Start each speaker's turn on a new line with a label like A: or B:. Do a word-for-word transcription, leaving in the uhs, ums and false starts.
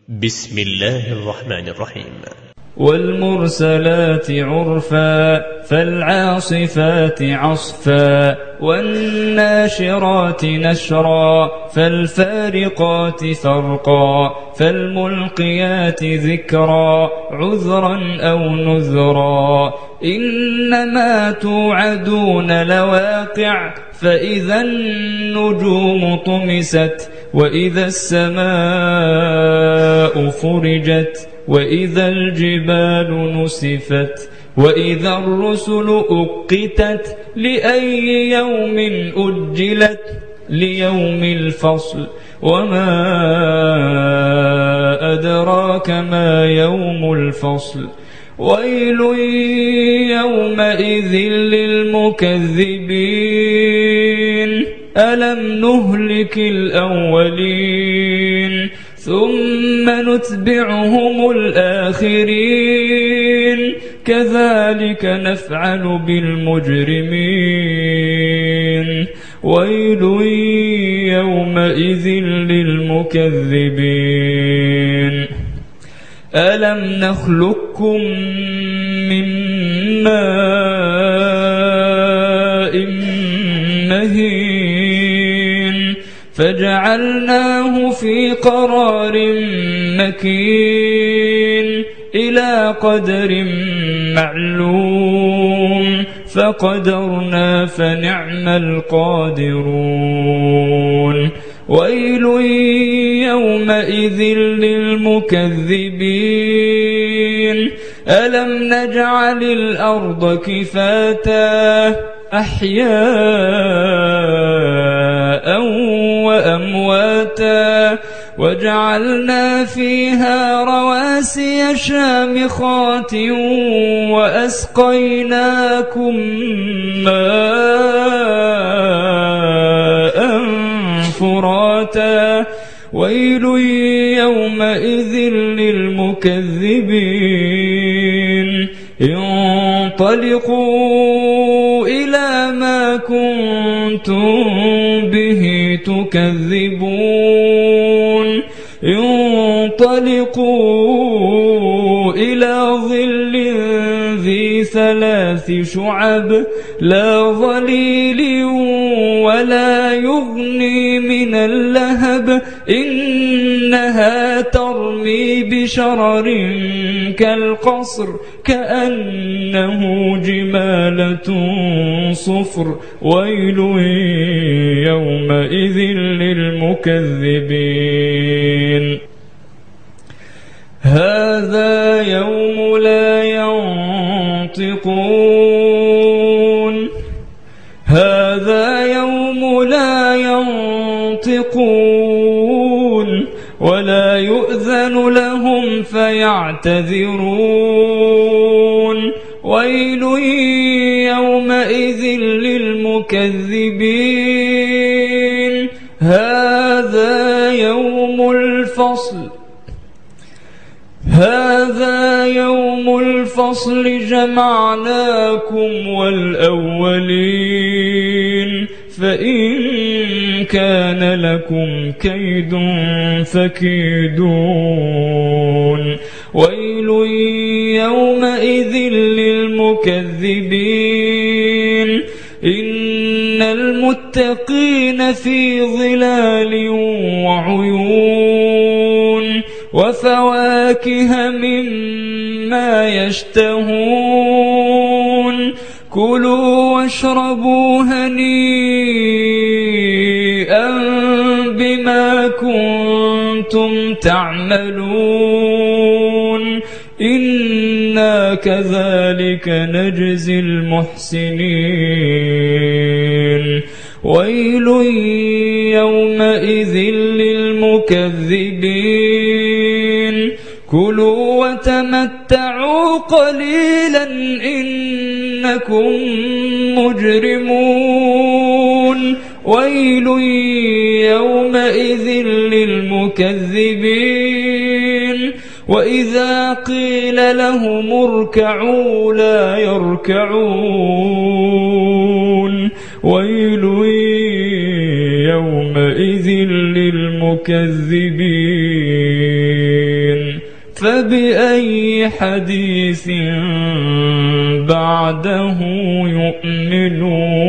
A: بسم الله الرحمن الرحيم.
B: والمرسلات عرفا فالعاصفات عصفا والناشرات نشرا فالفارقات فرقا فالملقيات ذكرا عذرا أو نذرا إنما توعدون لواقع فإذا النجوم طمست وإذا السماء فرجت وإذا الجبال نسفت وإذا الرسل أقتت لأي يوم أجلت ليوم الفصل وما أدراك ما يوم الفصل ويل يومئذ للمكذبين ألم نهلك الأولين ثم نتبعهم الآخرين كذلك نفعل بالمجرمين ويل يومئذ للمكذبين ألم نخلقكم من ماء مهين فجعلناه في قرار مكين إلى قدر معلوم فقدرنا فنعم القادرون ويل يومئذ للمكذبين ألم نجعل الأرض كفاتا أحياء وأمواتا وجعلنا فيها رواسي شامخات وأسقيناكم ماء فراتا ويل يومئذ للمكذبين انطلقوا إلى ما كنتم به تكذبون انطلقوا إلى ظل ذي ثلاث شعب لا ظليل ولا يغني من اللهب إنها ترمي بشرر كالقصر كأنه جمالة صفر ويل يومئذ للمكذبين هذا يوم لا ينطقون هذا يوم لا ينطقون ولا يؤذن لهم فيعتذرون ويل يومئذ للمكذبين هذا يوم الفصل هذا يوم الفصل جمعناكم والأولين فإن كان لكم كيد فكيدون ويل يومئذ للمكذبين إن المتقين في ظلال وعيون وفواكه مما يشتهون كلوا واشربوا هنيئا بما كنتم تعملون إنا كذلك نجزي المحسنين ويل يومئذ للمكذبين كلوا وتمتعوا قليلا إنكم مجرمون ويل يومئذ للمكذبين وإذا قيل لهم اركعوا لا يركعون ويل يومئذ للمكذبين فبأي حديث بعده يؤمنون